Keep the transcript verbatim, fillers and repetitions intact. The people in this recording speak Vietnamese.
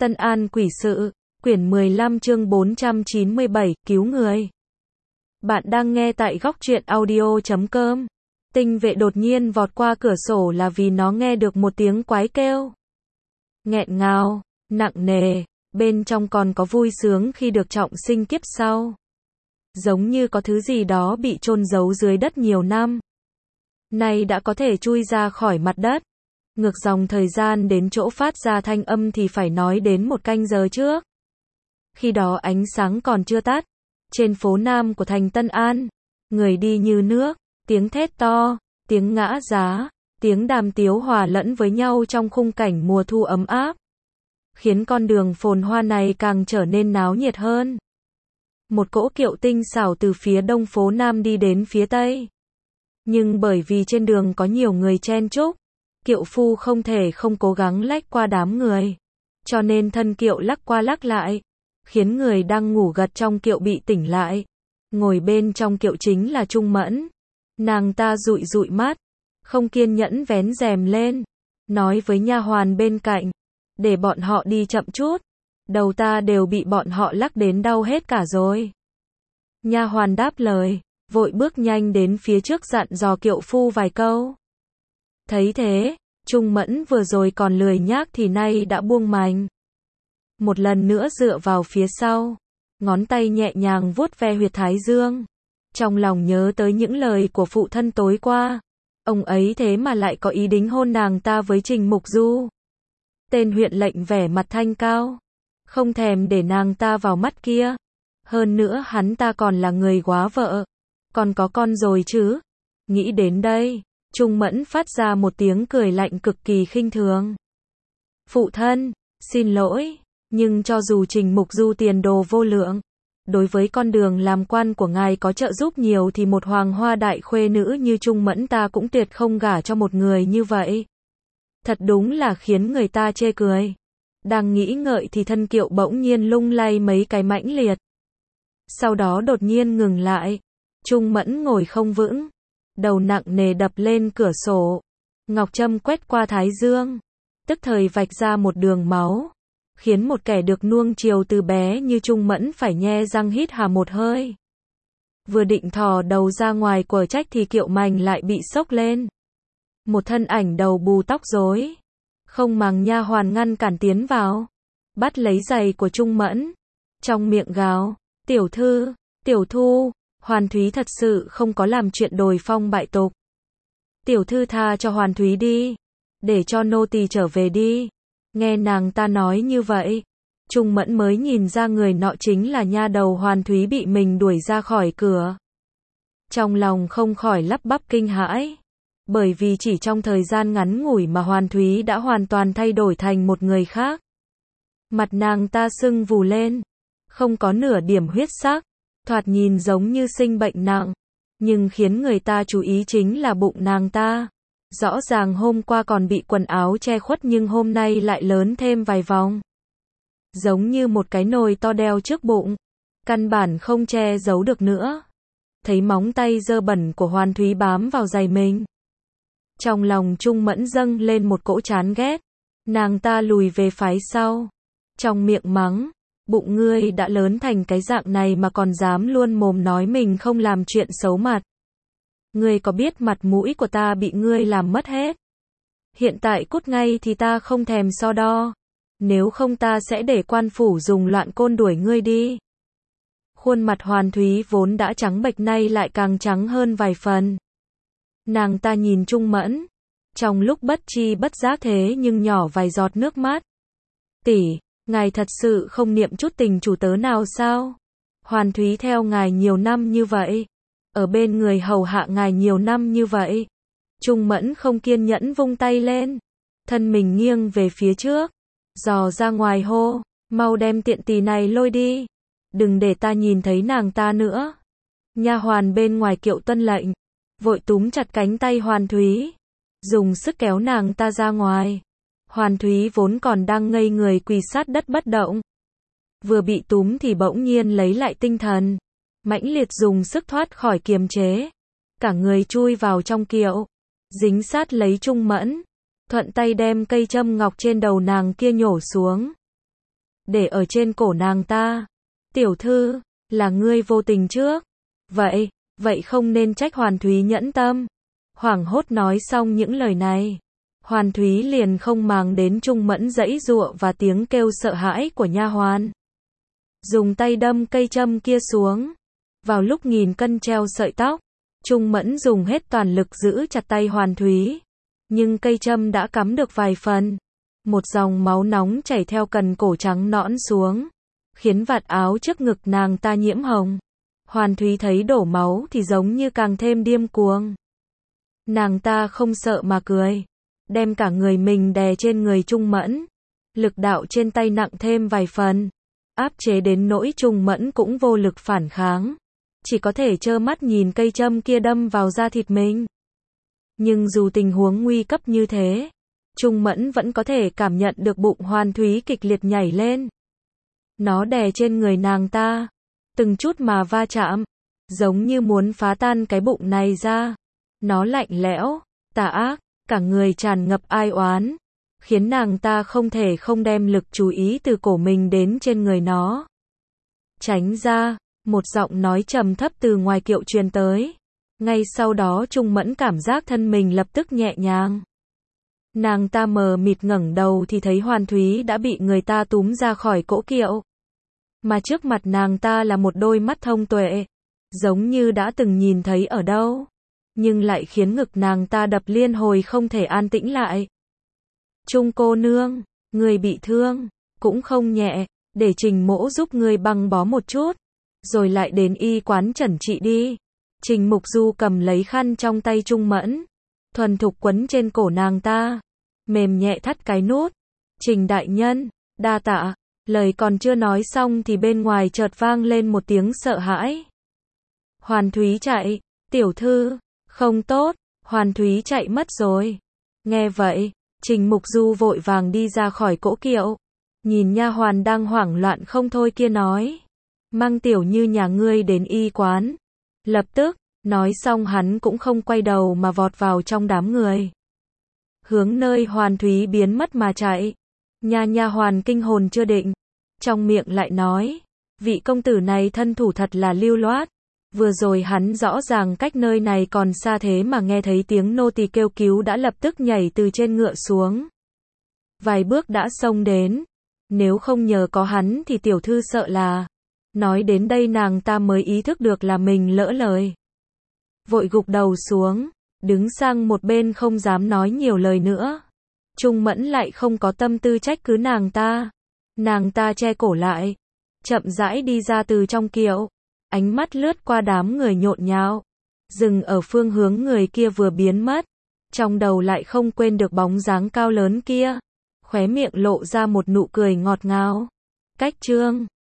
Tân An quỷ sự, quyển mười lăm chương bốn trăm chín mươi bảy, cứu người. Bạn đang nghe tại góc truyện audio chấm com. Tinh vệ đột nhiên vọt qua cửa sổ là vì nó nghe được một tiếng quái kêu. Nghẹn ngào, nặng nề, bên trong còn có vui sướng khi được trọng sinh kiếp sau. Giống như có thứ gì đó bị chôn giấu dưới đất nhiều năm. Nay đã có thể chui ra khỏi mặt đất. Ngược dòng thời gian đến chỗ phát ra thanh âm thì phải nói đến một canh giờ trước. Khi đó ánh sáng còn chưa tắt. Trên phố Nam của thành Tân An, người đi như nước, tiếng thét to, tiếng ngã giá, tiếng đàm tiếu hòa lẫn với nhau trong khung cảnh mùa thu ấm áp. Khiến con đường phồn hoa này càng trở nên náo nhiệt hơn. Một cỗ kiệu tinh xảo từ phía đông phố Nam đi đến phía tây. Nhưng bởi vì trên đường có nhiều người chen chúc, kiệu phu không thể không cố gắng lách qua đám người. Cho nên thân kiệu lắc qua lắc lại, khiến người đang ngủ gật trong kiệu bị tỉnh lại. Ngồi bên trong kiệu chính là Trung Mẫn. Nàng ta dụi dụi mắt, không kiên nhẫn vén rèm lên, nói với nha hoàn bên cạnh, để bọn họ đi chậm chút, đầu ta đều bị bọn họ lắc đến đau hết cả rồi. Nha hoàn đáp lời, vội bước nhanh đến phía trước dặn dò kiệu phu vài câu. Thấy thế, Trung Mẫn vừa rồi còn lười nhác thì nay đã buông mành. Một lần nữa dựa vào phía sau, ngón tay nhẹ nhàng vuốt ve huyệt thái dương. Trong lòng nhớ tới những lời của phụ thân tối qua. Ông ấy thế mà lại có ý đính hôn nàng ta với Trình Mục Du. Tên huyện lệnh vẻ mặt thanh cao, không thèm để nàng ta vào mắt kia. Hơn nữa hắn ta còn là người góa vợ, còn có con rồi chứ. Nghĩ đến đây, Trung Mẫn phát ra một tiếng cười lạnh cực kỳ khinh thường. Phụ thân, xin lỗi, nhưng cho dù Trình Mục Du tiền đồ vô lượng, đối với con đường làm quan của ngài có trợ giúp nhiều thì một hoàng hoa đại khuê nữ như Trung Mẫn ta cũng tuyệt không gả cho một người như vậy. Thật đúng là khiến người ta chê cười. Đang nghĩ ngợi thì thân kiệu bỗng nhiên lung lay mấy cái mãnh liệt. Sau đó đột nhiên ngừng lại. Trung Mẫn ngồi không vững, đầu nặng nề đập lên cửa sổ. Ngọc châm quét qua thái dương, tức thời vạch ra một đường máu, khiến một kẻ được nuông chiều từ bé như Trung Mẫn phải nhe răng hít hà một hơi. Vừa định thò đầu ra ngoài quở trách thì kiệu mành lại bị xốc lên. Một thân ảnh đầu bù tóc rối, không màng nha hoàn ngăn cản tiến vào, bắt lấy giày của Trung Mẫn, trong miệng gào, tiểu thư, tiểu thu, Hoàn Thúy thật sự không có làm chuyện đồi phong bại tục. Tiểu thư tha cho Hoàn Thúy đi, để cho nô tỳ trở về đi. Nghe nàng ta nói như vậy, Trung Mẫn mới nhìn ra người nọ chính là nha đầu Hoàn Thúy bị mình đuổi ra khỏi cửa. Trong lòng không khỏi lắp bắp kinh hãi, bởi vì chỉ trong thời gian ngắn ngủi mà Hoàn Thúy đã hoàn toàn thay đổi thành một người khác. Mặt nàng ta sưng vù lên, không có nửa điểm huyết sắc, thoạt nhìn giống như sinh bệnh nặng, nhưng khiến người ta chú ý chính là bụng nàng ta. Rõ ràng hôm qua còn bị quần áo che khuất nhưng hôm nay lại lớn thêm vài vòng. Giống như một cái nồi to đeo trước bụng, căn bản không che giấu được nữa. Thấy móng tay dơ bẩn của Hoàn Thúy bám vào giày mình, trong lòng Trung Mẫn dâng lên một cỗ chán ghét. Nàng ta lùi về phái sau, trong miệng mắng, bụng ngươi đã lớn thành cái dạng này mà còn dám luôn mồm nói mình không làm chuyện xấu mặt. Ngươi có biết mặt mũi của ta bị ngươi làm mất hết. Hiện tại cút ngay thì ta không thèm so đo. Nếu không ta sẽ để quan phủ dùng loạn côn đuổi ngươi đi. Khuôn mặt Hoàn Thúy vốn đã trắng bệch nay lại càng trắng hơn vài phần. Nàng ta nhìn Trung Mẫn, trong lúc bất tri bất giác thế nhưng nhỏ vài giọt nước mắt. Tỷ, ngài thật sự không niệm chút tình chủ tớ nào sao? Hoàn Thúy theo ngài nhiều năm như vậy, ở bên người hầu hạ ngài nhiều năm như vậy. Trung Mẫn không kiên nhẫn vung tay lên, thân mình nghiêng về phía trước, dò ra ngoài hô, mau đem tiện tỳ này lôi đi, đừng để ta nhìn thấy nàng ta nữa. Nha hoàn bên ngoài kiệu tuân lệnh, vội túm chặt cánh tay Hoàn Thúy, dùng sức kéo nàng ta ra ngoài. Hoàn Thúy vốn còn đang ngây người quỳ sát đất bất động, vừa bị túm thì bỗng nhiên lấy lại tinh thần, mãnh liệt dùng sức thoát khỏi kiềm chế, cả người chui vào trong kiệu, dính sát lấy Trung Mẫn, thuận tay đem cây châm ngọc trên đầu nàng kia nhổ xuống. để ở trên cổ nàng ta. Tiểu thư, là ngươi vô tình trước. Vậy, vậy không nên trách Hoàn Thúy nhẫn tâm. Hoảng hốt nói xong những lời này, Hoàn Thúy liền không màng đến Trung Mẫn giãy giụa và tiếng kêu sợ hãi của nha hoàn. Dùng tay đâm cây châm kia xuống. Vào lúc nghìn cân treo sợi tóc, Trung Mẫn dùng hết toàn lực giữ chặt tay Hoàn Thúy. Nhưng cây châm đã cắm được vài phần. Một dòng máu nóng chảy theo cần cổ trắng nõn xuống, khiến vạt áo trước ngực nàng ta nhiễm hồng. Hoàn Thúy thấy đổ máu thì giống như càng thêm điên cuồng. Nàng ta không sợ mà cười, đem cả người mình đè trên người Trung Mẫn. Lực đạo trên tay nặng thêm vài phần, áp chế đến nỗi Trung Mẫn cũng vô lực phản kháng, chỉ có thể trơ mắt nhìn cây châm kia đâm vào da thịt mình. Nhưng dù tình huống nguy cấp như thế, Trung Mẫn vẫn có thể cảm nhận được bụng Hoàn Thúy kịch liệt nhảy lên. Nó đè trên người nàng ta, từng chút mà va chạm, giống như muốn phá tan cái bụng này ra. Nó lạnh lẽo, tà ác, cả người tràn ngập ai oán, khiến nàng ta không thể không đem lực chú ý từ cổ mình đến trên người nó. Tránh ra, một giọng nói trầm thấp từ ngoài kiệu truyền tới. Ngay sau đó Trung Mẫn cảm giác thân mình lập tức nhẹ nhàng. Nàng ta mờ mịt ngẩng đầu thì thấy Hoàn Thúy đã bị người ta túm ra khỏi cỗ kiệu. Mà trước mặt nàng ta là một đôi mắt thông tuệ, giống như đã từng nhìn thấy ở đâu, nhưng lại khiến ngực nàng ta đập liên hồi không thể an tĩnh lại. Trung cô nương, người bị thương, cũng không nhẹ, để Trình Mỗ giúp người băng bó một chút, rồi lại đến y quán chẩn trị đi. Trình Mục Du cầm lấy khăn trong tay Trung Mẫn, thuần thục quấn trên cổ nàng ta, mềm nhẹ thắt cái nút. Trình đại nhân, đa tạ. Lời còn chưa nói xong thì bên ngoài chợt vang lên một tiếng sợ hãi. Hoàn Thúy chạy, tiểu thư, không tốt, Hoàn Thúy chạy mất rồi. Nghe vậy, Trình Mục Du vội vàng đi ra khỏi cỗ kiệu, nhìn nha hoàn đang hoảng loạn không thôi kia nói, mang tiểu như nhà ngươi đến y quán. Lập tức, nói xong hắn cũng không quay đầu mà vọt vào trong đám người, hướng nơi Hoàn Thúy biến mất mà chạy. Nha nha hoàn kinh hồn chưa định, trong miệng lại nói, vị công tử này thân thủ thật là lưu loát. Vừa rồi hắn rõ ràng cách nơi này còn xa thế mà nghe thấy tiếng nô tỳ kêu cứu đã lập tức nhảy từ trên ngựa xuống, vài bước đã xông đến. Nếu không nhờ có hắn thì tiểu thư sợ là. Nói đến đây nàng ta mới ý thức được là mình lỡ lời, vội gục đầu xuống, đứng sang một bên không dám nói nhiều lời nữa. Trung Mẫn lại không có tâm tư trách cứ nàng ta. Nàng ta che cổ lại, chậm rãi đi ra từ trong kiệu, ánh mắt lướt qua đám người nhộn nhạo, dừng ở phương hướng người kia vừa biến mất. Trong đầu lại không quên được bóng dáng cao lớn kia, khóe miệng lộ ra một nụ cười ngọt ngào. Cách chương